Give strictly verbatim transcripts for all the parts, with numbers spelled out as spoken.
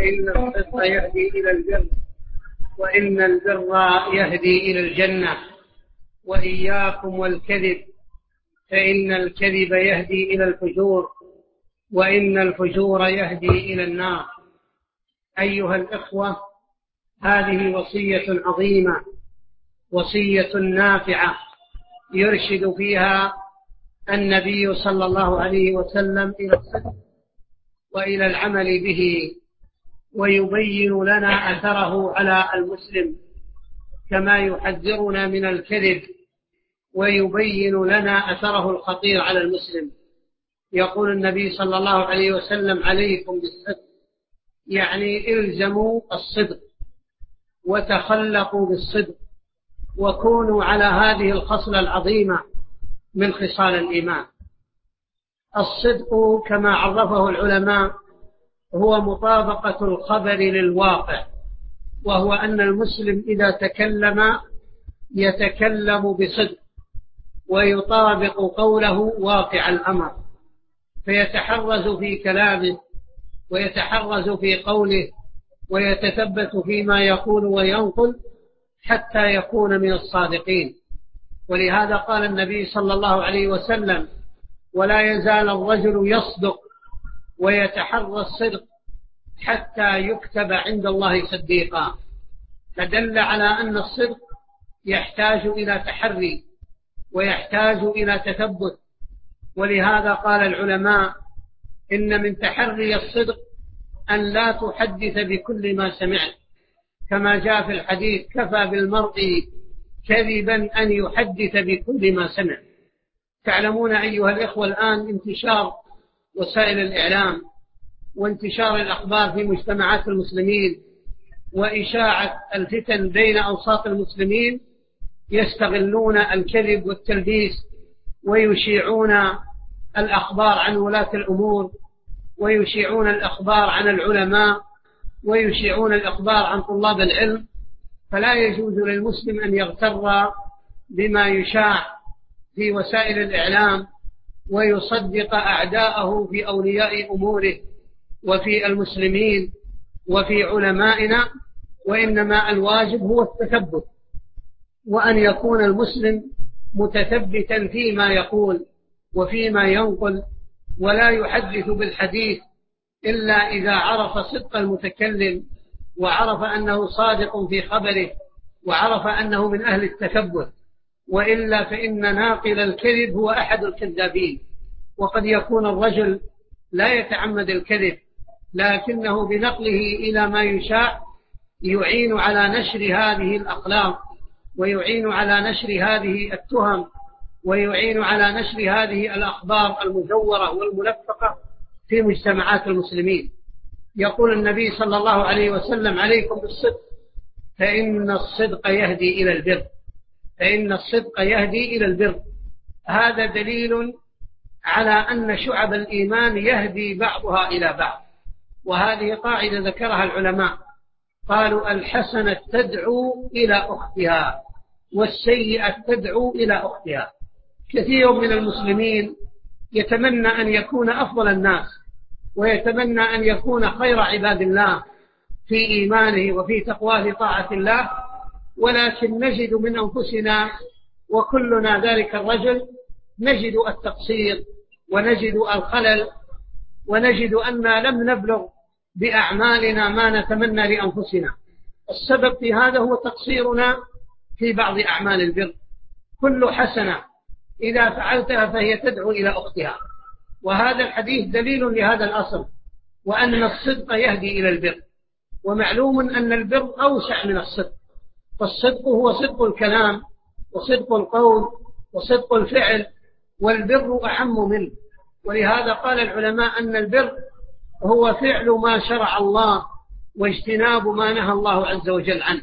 فإن الصدق يهدي إلى البر، وإن البر يهدي إلى الجنة. وإياكم والكذب، فإن الكذب يهدي إلى الفجور، وإن الفجور يهدي إلى النار. أيها الإخوة، هذه وصية عظيمة، وصية نافعة يرشد فيها النبي صلى الله عليه وسلم إلى الصدق وإلى العمل به، ويبين لنا أثره على المسلم كما يحذرنا من الكذب، ويبين لنا أثره الخطير على المسلم. يقول النبي صلى الله عليه وسلم: عليكم بالصدق، يعني الزموا الصدق وتخلقوا بالصدق، وكونوا على هذه الخصلة العظيمة من خصال الإيمان. الصدق كما عرفه العلماء هو مطابقة الخبر للواقع، وهو أن المسلم إذا تكلم يتكلم بصدق ويطابق قوله واقع الأمر، فيتحرز في كلامه ويتحرز في قوله ويتثبت فيما يقول وينقل حتى يكون من الصادقين. ولهذا قال النبي صلى الله عليه وسلم: ولا يزال الرجل يصدق ويتحرى الصدق حتى يكتب عند الله صديقا. فدل على أن الصدق يحتاج إلى تحري ويحتاج إلى تثبت. ولهذا قال العلماء: إن من تحري الصدق أن لا تحدث بكل ما سمعت، كما جاء في الحديث: كفى بالمرء كذبا أن يحدث بكل ما سمع. تعلمون أيها الإخوة الآن انتشار وسائل الإعلام وانتشار الأخبار في مجتمعات المسلمين وإشاعة الفتن بين أوساط المسلمين، يستغلون الكذب والتلبيس ويشيعون الأخبار عن ولاة الأمور، ويشيعون الأخبار عن العلماء، ويشيعون الأخبار عن طلاب العلم. فلا يجوز للمسلم أن يغتر بما يشاع في وسائل الإعلام ويصدق أعداءه في أولياء أموره وفي المسلمين وفي علمائنا، وإنما الواجب هو التثبت، وأن يكون المسلم متثبتا فيما يقول وفيما ينقل، ولا يحدث بالحديث إلا إذا عرف صدق المتكلم وعرف أنه صادق في خبره وعرف أنه من أهل التثبت، وإلا فإن ناقل الكذب هو أحد الكذابين. وقد يكون الرجل لا يتعمد الكذب، لكنه بنقله إلى ما يشاع يعين على نشر هذه الأخلاق، ويعين على نشر هذه التهم، ويعين على نشر هذه الأخبار المزورة والملفقة في مجتمعات المسلمين. يقول النبي صلى الله عليه وسلم: عليكم بالصدق، فإن الصدق يهدي إلى البر، فإن الصدق يهدي إلى البر. هذا دليل على أن شعب الإيمان يهدي بعضها إلى بعض، وهذه قاعدة ذكرها العلماء، قالوا: الحسنة تدعو إلى أختها، والسيئة تدعو إلى أختها. كثير من المسلمين يتمنى أن يكون أفضل الناس، ويتمنى أن يكون خير عباد الله في إيمانه وفي تقواه طاعة الله، ولكن نجد من أنفسنا وكلنا ذلك الرجل، نجد التقصير ونجد الخلل، ونجد أننا لم نبلغ بأعمالنا ما نتمنى لأنفسنا. السبب في هذا هو تقصيرنا في بعض أعمال البر. كل حسنة إذا فعلتها فهي تدعو إلى أختها، وهذا الحديث دليل لهذا الأصل، وأن الصدق يهدي إلى البر. ومعلوم أن البر أوسع من الصدق، فالصدق هو صدق الكلام وصدق القول وصدق الفعل، والبر أعم منه. ولهذا قال العلماء أن البر هو فعل ما شرع الله واجتناب ما نهى الله عز وجل عنه.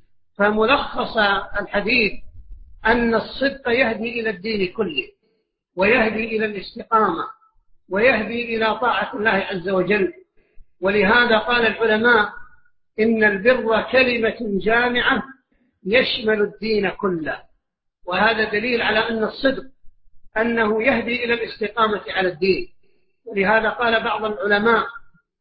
فملخص الحديث أن الصدق يهدي إلى الدين كله، ويهدي إلى الاستقامة، ويهدي إلى طاعة الله عز وجل. ولهذا قال العلماء إن البر كلمة جامعة يشمل الدين كله، وهذا دليل على أن الصدق أنه يهدي إلى الاستقامة على الدين. ولهذا قال بعض العلماء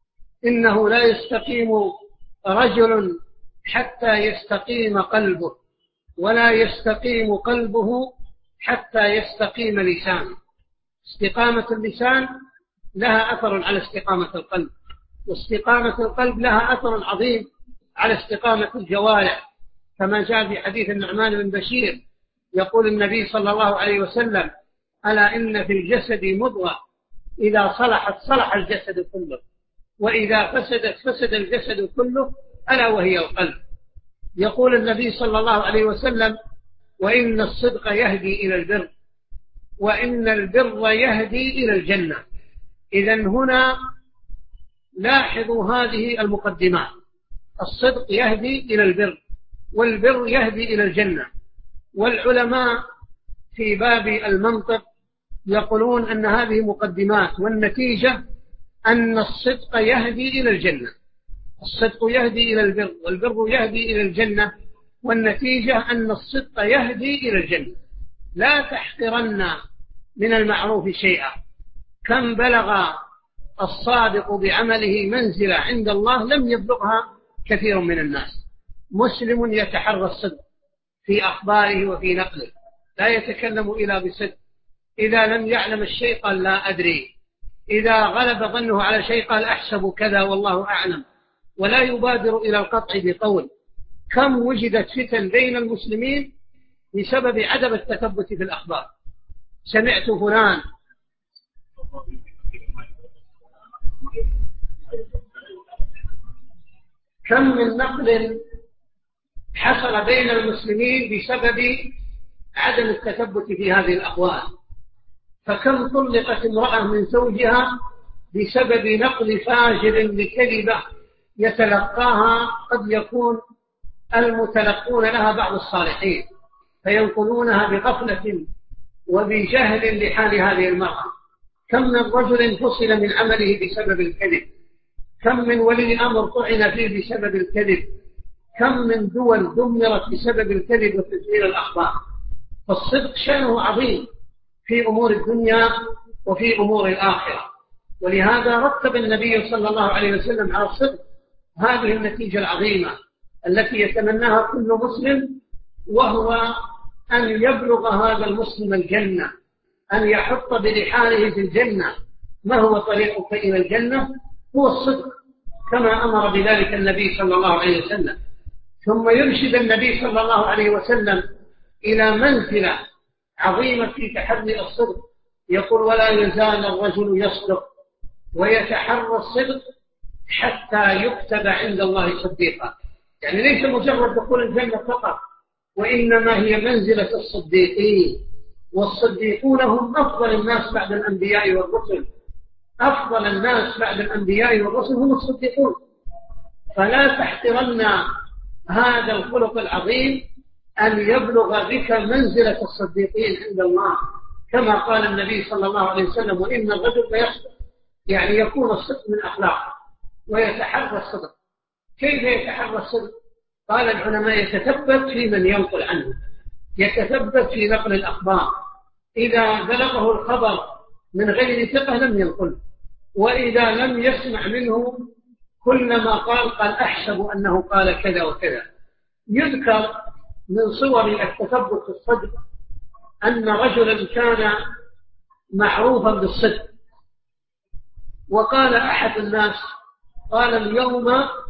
إنه لا يستقيم رجل حتى يستقيم قلبه، ولا يستقيم قلبه حتى يستقيم لسانه. استقامة اللسان لها أثر على استقامة القلب، واستقامة القلب لها أثر عظيم على استقامة الجوارح، كما جاء في حديث النعمان بن بشير يقول النبي صلى الله عليه وسلم: ألا إن في الجسد مضغة إذا صلحت صلح الجسد كله، وإذا فسدت فسد الجسد كله، ألا وهي القلب. يقول النبي صلى الله عليه وسلم: وإن الصدق يهدي إلى البر، وإن البر يهدي إلى الجنة. إذن هنا لاحظوا هذه المقدمات: الصدق يهدي إلى البر، والبر يهدي إلى الجنة. والعلماء في باب المنطق يقولون أن هذه مقدمات، والنتيجة أن الصدق يهدي إلى الجنة. الصدق يهدي إلى البر، والبر يهدي إلى الجنة، والنتيجة أن الصدق يهدي إلى الجنة. لا تحقرن من المعروف شيئا. كم بلغ الصادق بعمله منزلة عند الله لم يبلغها كثير من الناس. مسلم يتحرى الصدق في أخباره وفي نقله، لا يتكلم إلا بصدق. إذا لم يعلم الشيء قال لا أدري، إذا غلب ظنه على شيء قال أحسب كذا والله أعلم، ولا يبادر إلى القطع بقول. كم وجدت فتن بين المسلمين بسبب عدم التثبت في الأخبار. سمعت فلان كم من نقل حصل بين المسلمين بسبب عدم التثبت في هذه الأقوال. فكم طلقت امرأة من زوجها بسبب نقل فاجر لكلمة يتلقاها قد يكون المتلقون لها بعض الصالحين، فينقلونها بغفلة وبجهل لحال هذه المرأة. كم من رجل فصل من عمله بسبب الكذب، كم من ولي أمر طعن فيه بسبب الكذب، كم من دول دمرت بسبب الكذب وتزوير الأخبار. فالصدق شأنه عظيم في أمور الدنيا وفي أمور الآخرة، ولهذا رتب النبي صلى الله عليه وسلم على الصدق هذه النتيجة العظيمة التي يتمناها كل مسلم، وهو أن يبلغ هذا المسلم الجنة، أن يحط برحاله في الجنة. ما هو طريقك إلى الجنة؟ هو الصدق، كما أمر بذلك النبي صلى الله عليه وسلم. ثم يرشد النبي صلى الله عليه وسلم إلى منزلة عظيمة في تحري الصدق. يقول: ولا يزال الرجل يصدق ويتحرى الصدق حتى يكتب عند الله صديقا. يعني ليس مجرد دخول الجنة فقط، وإنما هي منزلة الصديقين. والصديقون هم أفضل الناس بعد الأنبياء والرسل. أفضل الناس بعد الأنبياء والرسل هم الصديقون. فلا تحترن هذا الخلق العظيم أن يبلغ بك منزلة الصديقين عند الله، كما قال النبي صلى الله عليه وسلم: وإن الرجل ليصدق، يعني يكون الصدق من أخلاقه ويتحرى الصدق. كيف يتحرى الصدق؟ قال العلماء: يتثبت في من ينقل عنه، يتثبت في نقل الأخبار. إذا بلغه الخبر من غير ثقة لم ينقل، وإذا لم يسمع منه كلما قال قال أحسب أنه قال كذا وكذا. يذكر من صور التثبت في الصدق أن رجلا كان معروفا بالصدق، وقال أحد الناس: قال اليوم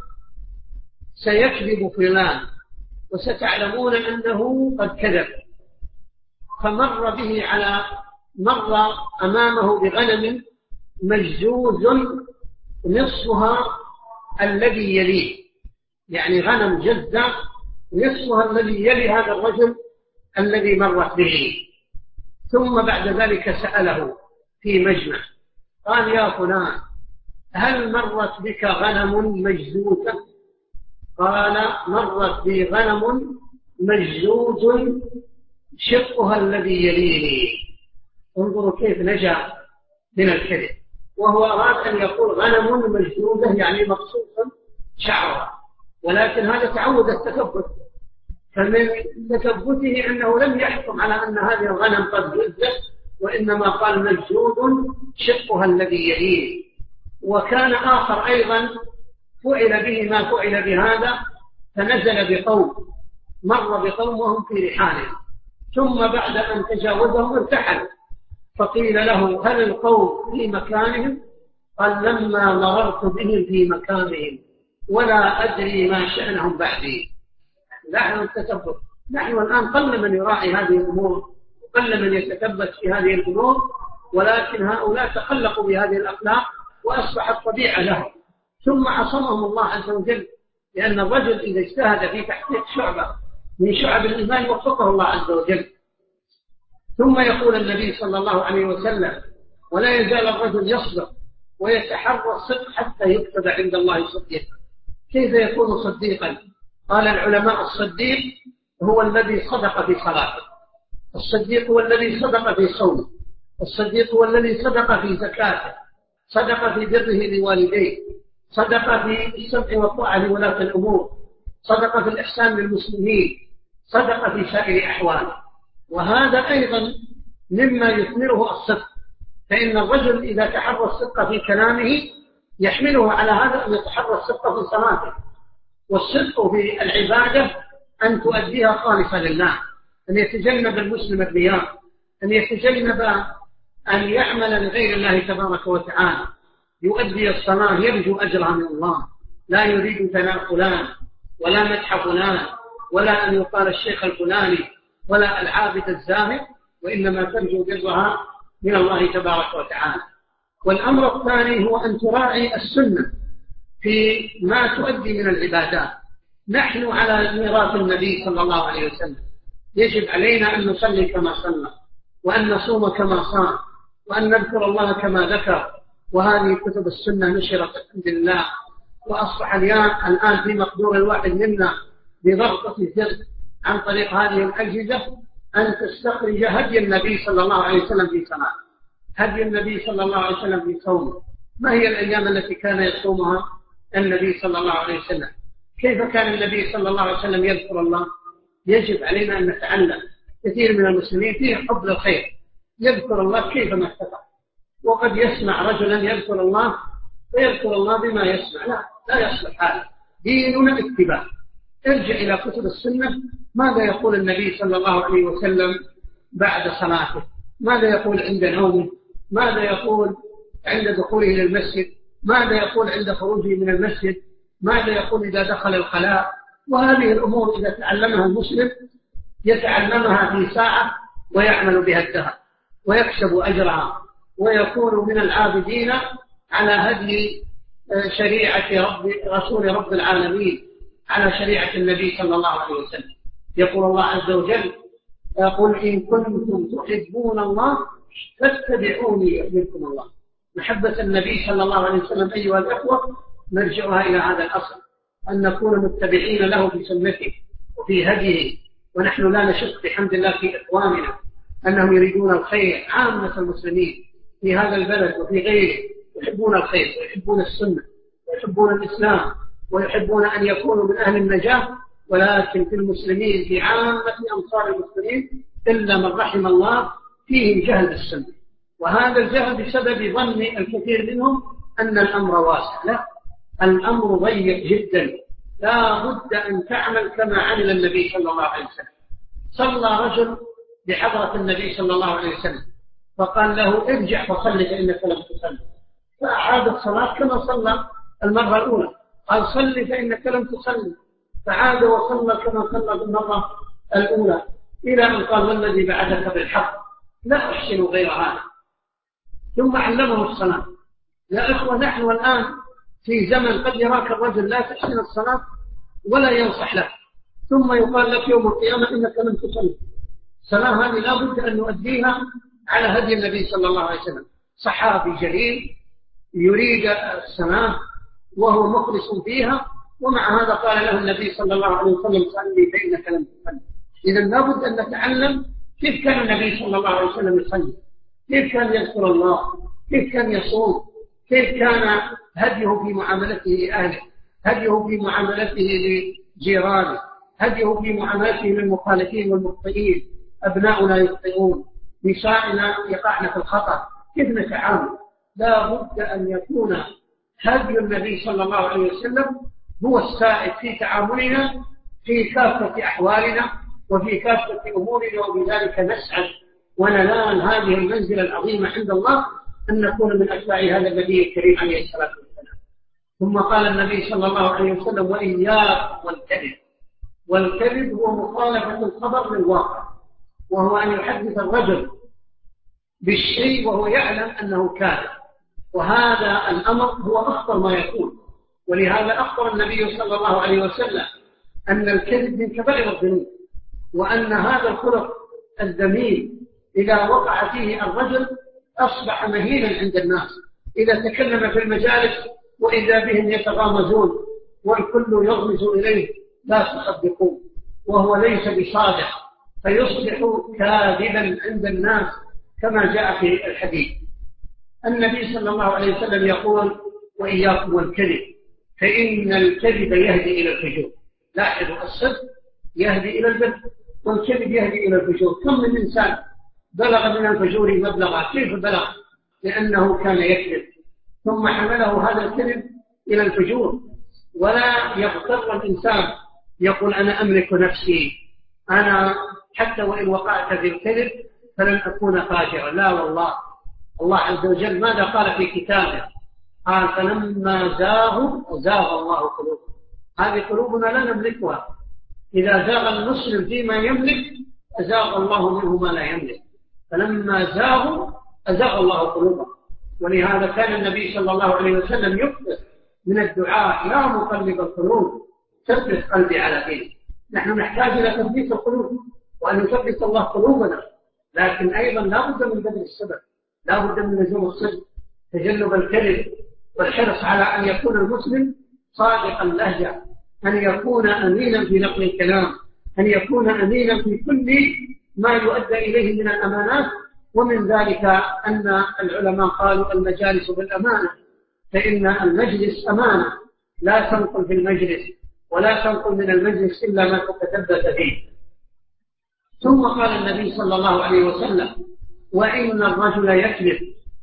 سيكذب فلان وستعلمون أنه قد كذب. فمر به على مر أمامه بغنم مجزوز نصفها الذي يليه، يعني غنم جزة نصفها الذي يلي هذا الرجل الذي مرت به. ثم بعد ذلك سأله في مجمع، قال: يا فلان، هل مرت بك غنم مجزوزة؟ قال: مرت بي غنم مجزوز شقها الذي يليه. انظروا كيف نجا من الكذب، وهو أراد أن يقول غنم مجزوزة يعني مقصوصا شعرها، ولكن هذا تعود التثبت. فمن تثبته أنه لم يحكم على أن هذه الغنم قد جزت، وإنما قال مجزوز شقها الذي يليه. وكان آخر أيضا فعل به ما فعل بهذا، فنزل بقوم، مر بقوم وهم في رحالهم، ثم بعد أن تجاوزهم ارتحل، فقيل له هل القوم في مكانهم؟ قال لما مررت بهم في مكانهم ولا أدري ما شأنهم بعدي. نحن التثبت، نحن الآن قل من يراعي هذه الأمور وقل من يتثبت في هذه الأمور، ولكن هؤلاء تخلقوا بهذه الأخلاق وأصبحت طبيعة لهم، ثم عصمهم الله عز وجل، لأن الرجل إذا اجتهد في تحقيق شعبة من شعب الإيمان وفقه الله عز وجل. ثم يقول النبي صلى الله عليه وسلم ولا يزال الرجل يصدق ويتحرى الصدق حتى يكتب عند الله صديقا. كيف يكون صديقا؟ قال العلماء الصديق هو الذي صدق في صلاته، الصديق هو الذي صدق في صومه، الصديق هو الذي صدق في زكاته، صدق في بره لوالديه، صدق في السمع والطاعة لولاة الأمور، صدق في الإحسان للمسلمين، صدق في سائر أحواله. وهذا أيضا مما يثمره الصدق، فإن الرجل إذا تحرى الصدق في كلامه يحمله على هذا أن يتحرى الصدق في صلاته. والصدق في العبادة أن تؤديها خالصة لله، أن يتجنب المسلم الرياء، أن يتجنب أن يعمل لغير الله تبارك وتعالى، يؤدي الصلاة يرجو أجرها من الله، لا يريد ثناء فلان ولا مدح فلان ولا أن يقال الشيخ الفلاني ولا العابد الزاهد، وإنما ترجو برها من الله تبارك وتعالى. والأمر الثاني هو أن تراعي السنة في ما تؤدي من العبادات. نحن على ميراث النبي صلى الله عليه وسلم، يجب علينا أن نصلي كما صلى، وأن نصوم كما صام، وأن نذكر الله كما ذكر. وهذه كتب السنة نشرت الحمد لله، وأصبح الآن في مقدور الواحد منا بضغطة زر عن طريق هذه الأجهزة أن تستخرج هدي النبي صلى الله عليه وسلم في صلاة، هدي النبي صلى الله عليه وسلم في صومه. ما هي الأيام التي كان يصومها النبي صلى الله عليه وسلم؟ كيف كان النبي صلى الله عليه وسلم يذكر الله؟ يجب علينا أن نتعلم. كثير من المسلمين فيه حب للخير، يذكر الله كيفما استطاع، وقد يسمع رجلا يذكر الله ويذكر الله بما يسمع، لا لا يصلح هذا. ديننا اتباع. ارجع إلى كتب السنة، ماذا يقول النبي صلى الله عليه وسلم بعد صلاته؟ ماذا يقول عند نومه؟ ماذا يقول عند دخوله إلى المسجد؟ ماذا يقول عند خروجه من المسجد؟ ماذا يقول إذا دخل الخلاء؟ وهذه الأمور إذا تعلمها المسلم يتعلمها في ساعة ويعمل بها الدهر ويكسب أجرها، ويكون من العابدين على هدي شريعة رب رسول رب العالمين، على شريعة النبي صلى الله عليه وسلم. يقول الله عز وجل قل إن كنتم تحبون الله فاتبعوني يحببكم الله. محبة النبي صلى الله عليه وسلم أيها الأخوة نرجعها إلى هذا الأصل، أن نكون متبعين له في سنته وفي هديه. ونحن لا نشك بحمد الله في إخواننا أنهم يريدون الخير، عامة المسلمين في هذا البلد وفي غيره يحبون الخير ويحبون السنة ويحبون الإسلام ويحبون أن يكونوا من أهل النجاة. ولكن في المسلمين في عامة أمصار المسلمين إلا من رحم الله فيهم جهل السنة، وهذا الجهل بسبب ظن الكثير منهم أن الأمر واسع. لا، الأمر ضيق جدا، لا بد أن تعمل كما عمل النبي صلى الله عليه وسلم. صلى رجل بحضرة النبي صلى الله عليه وسلم فقال له ارجع فصل فإنك لم تصلي، فأعاد الصلاة كما صلى المرة الأولى. قال صل فإنك لم تصلي، فعاد وصلى كما صلى بالمرة الأولى، إلى أن قال والذي بعثك بالحق لا أحسن غير هذا، ثم علمه الصلاة. يا إخوة، نحن الآن في زمن قد يراك الرجل لا تحسن الصلاة ولا ينصح لك، ثم يقال لك يوم القيامة إنك لم تصلي. الصلاة هذه لا بد أن نؤديها على هدي النبي صلى الله عليه وسلم. صحابي جليل يريد الصلاة وهو مخلص فيها، ومع هذا قال له النبي صلى الله عليه وسلم صلي فإنك لم تصلي. إذا لا بد أن نتعلم كيف كان النبي صلى الله عليه وسلم يصلي، كيف كان يذكر الله، كيف كان يصوم، كيف كان هديه في معاملته لأهله، هديه في معاملته لجيرانه، هديه في معاملته للمخالفين والمخطئين. أبناؤنا يخطئون، نسائنا يقعن في الخطأ، كيف نتعامل؟ لا بد أن يكون هدي النبي صلى الله عليه وسلم هو السائد في تعاملنا في كافة أحوالنا وفي كافة أمورنا، وبذلك نسعد وننال هذه المنزلة العظيمة عند الله أن نكون من أتباع هذا النبي الكريم عليه الصلاة والسلام. ثم قال النبي صلى الله عليه وسلم: وإياكم والكذب. والكذب هو مخالفة الخبر للواقع، وهو أن يحدث الرجل بالشيء وهو يعلم أنه كاذب، وهذا الأمر هو أخطر ما يكون. ولهذا أخبر النبي صلى الله عليه وسلم أن الكذب من كبائر الذنوب، وأن هذا الخلق الذميم إذا وقع فيه الرجل أصبح مهينا عند الناس. إذا تكلم في المجالس وإذا بهم يتغامزون والكل يغمز إليه لا تصدقون، وهو ليس بصادق، فيصبح كاذبا عند الناس كما جاء في الحديث. النبي صلى الله عليه وسلم يقول: وإياكم والكذب فإن الكذب يهدي إلى الفجور. لاحظوا، الصدق يهدي إلى البر والكذب يهدي إلى الفجور. كم من إنسان بلغ من الفجور مبلغا، كيف بلغ؟ لأنه كان يكذب ثم حمله هذا الكذب إلى الفجور. ولا يغتر الإنسان يقول: أنا أملك نفسي، أنا حتى وإن وقعت في الكذب فلن أكون فاجرا. لا والله، الله عز وجل ماذا قال في كتابه؟ قال: فلما زاغوا زاغ الله قلوبهم. هذه قلوبنا لا نملكها. إذا زاغ المسلم فيما يملك أزاغ الله منه ما لا يملك. فلما زاغوا أزاغ الله قلوبهم. ولهذا كان النبي صلى الله عليه وسلم يكثر من الدعاء: يا مقلب القلوب ثبت قلبي على دينك. نحن نحتاج إلى تثبيت القلوب وأن يثبت الله قلوبنا، لكن أيضا لا بد من بذل السبب، لا بد من لزوم الصدق، تجنب الكذب، والحرص على أن يكون المسلم صادق اللهجة، أن يكون أمينا في نقل الكلام، أن يكون أمينا في كل ما يؤدى إليه من الأمانات. ومن ذلك أن العلماء قالوا: المجالس بالأمانة، فإن المجلس أمانة، لا تنقل في المجلس ولا تنقل من المجلس إلا ما تتثبت فيه. ثم قال النبي صلى الله عليه وسلم: وإن الرجل يكذب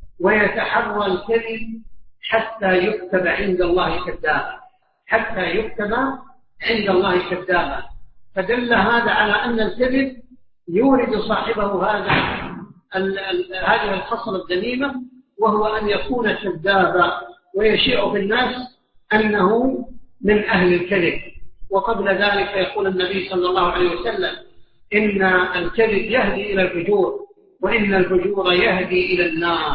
ويتحرى الكذب حتى يكتب عند الله كذابا، حتى يكتب عند الله كذابا. فدل هذا على أن الكذب يورد صاحبه هذا هذه الخصلة الذميمة، وهو أن يكون كذابا ويشيع في الناس أنه من أهل الكذب. وقبل ذلك يقول النبي صلى الله عليه وسلم: إن الكذب يهدي إلى الفجور، وإن الفجور يهدي إلى النار.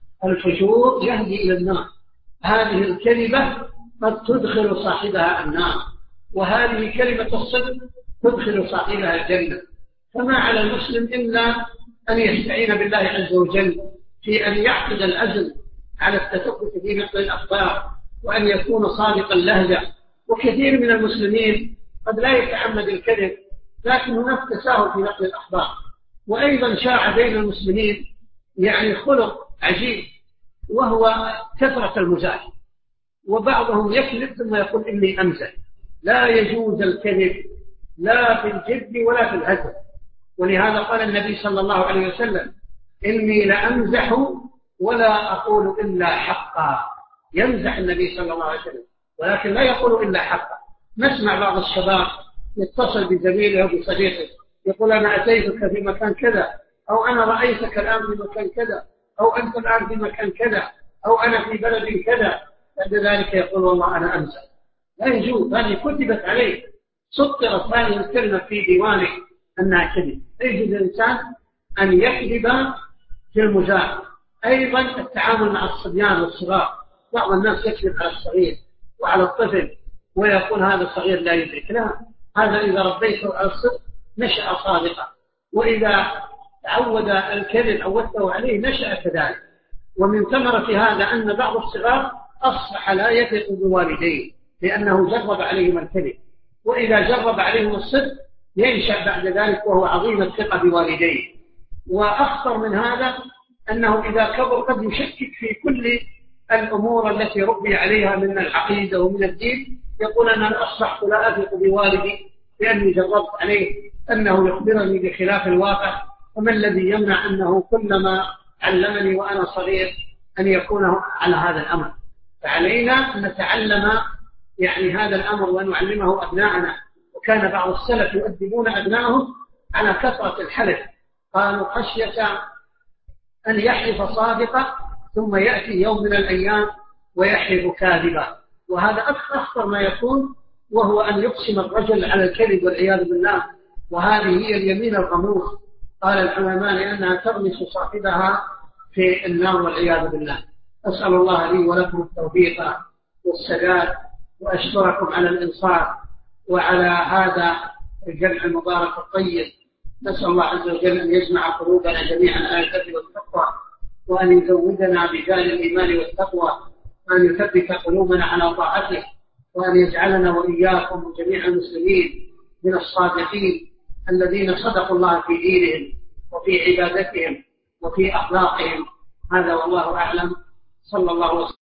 الفجور يهدي إلى النار. هذه الكلمة قد تدخل صاحبها النار، وهذه كلمة الصدق تدخل صاحبها الجنة. فما على المسلم إلا أن يستعين بالله عز وجل في أن يعقد العزم على التثبت في نقل الأخبار، وأن يكون صادق اللهجة. وكثير من المسلمين قد لا يتعمد الكذب، لكن هناك تساهل في نقل الأخبار. وأيضا شاع بين المسلمين يعني خلق عجيب، وهو كثرة المزاح، وبعضهم يكذب ثم يقول: إني أمزح. لا يجوز الكذب لا في الجد ولا في الهزل. ولهذا قال النبي صلى الله عليه وسلم: إني لأمزح ولا أقول إلا حقا. يمزح النبي صلى الله عليه وسلم ولكن لا يقول إلا حقا. نسمع بعض الشباب يتصل بزميله أو بصديقه يقول: أنا أتيتك في مكان كذا، أو أنا رأيتك الآن في مكان كذا، أو أنت الآن في مكان كذا، أو أنا في بلد كذا. بعد ذلك يقول: والله أنا أمزح. لا يجوز، هذه كتبت عليه، سطرت هذه الكلمة في ديوانه أنها كذب. يجوز الإنسان أن يكذب في المزاح. أيضا التعامل مع الصبيان والصغار، بعض الناس يكذب على الصغير وعلى الطفل ويقول: هذا الصغير لا يدرك. لا، هذا إذا ربيته على الصدق نشأ صادقا، وإذا تعود الكذب عودته عليه نشأ كذلك. ومن ثمرة هذا أن بعض الصغار أصبح لا يثق بوالديه لأنه جرب عليهم الكذب، وإذا جرب عليهم الصدق ينشأ بعد ذلك وهو عظيم الثقة بوالديه. وأخطر من هذا أنه إذا كبر قد يشكك في كل الأمور التي ربي عليها من العقيدة ومن الدين. يقول: أنا أصبحت لا أثق بوالدي لأني جربت عليه أنه يخبرني بخلاف الواقع. وما الذي يمنع أنه كلما علمني وأنا صغير أن يكون على هذا الأمر؟ فعلينا أن نتعلم يعني هذا الأمر ونعلمه أبناءنا. وكان بعض السلف يؤدبون أبنائهم على كثرة الحلف، قالوا خشية أن يحلف صادقا ثم يأتي يوم من الأيام ويحلف كاذبا، وهذا أخطر ما يكون، وهو أن يقسم الرجل على الكذب والعياذ بالله، وهذه هي اليمين الغموس. قال العلماء لأنها تغمس صاحبها في النار والعياذ بالله. أسأل الله لي ولكم التوفيق والسداد، وأشكركم على الإنصات وعلى هذا الجمع المبارك الطيب. نسأل الله عز وجل أن يجمع قلوبنا جميعا على البر والتقوى، وأن يزودنا بجال الإيمان والتقوى، وأن يثبت قلوبنا على طاعته، وأن يجعلنا وإياكم وجميع المسلمين من الصادقين الذين صدقوا الله في دينهم وفي عبادتهم وفي أخلاقهم. هذا والله أعلم. صلى الله وسلم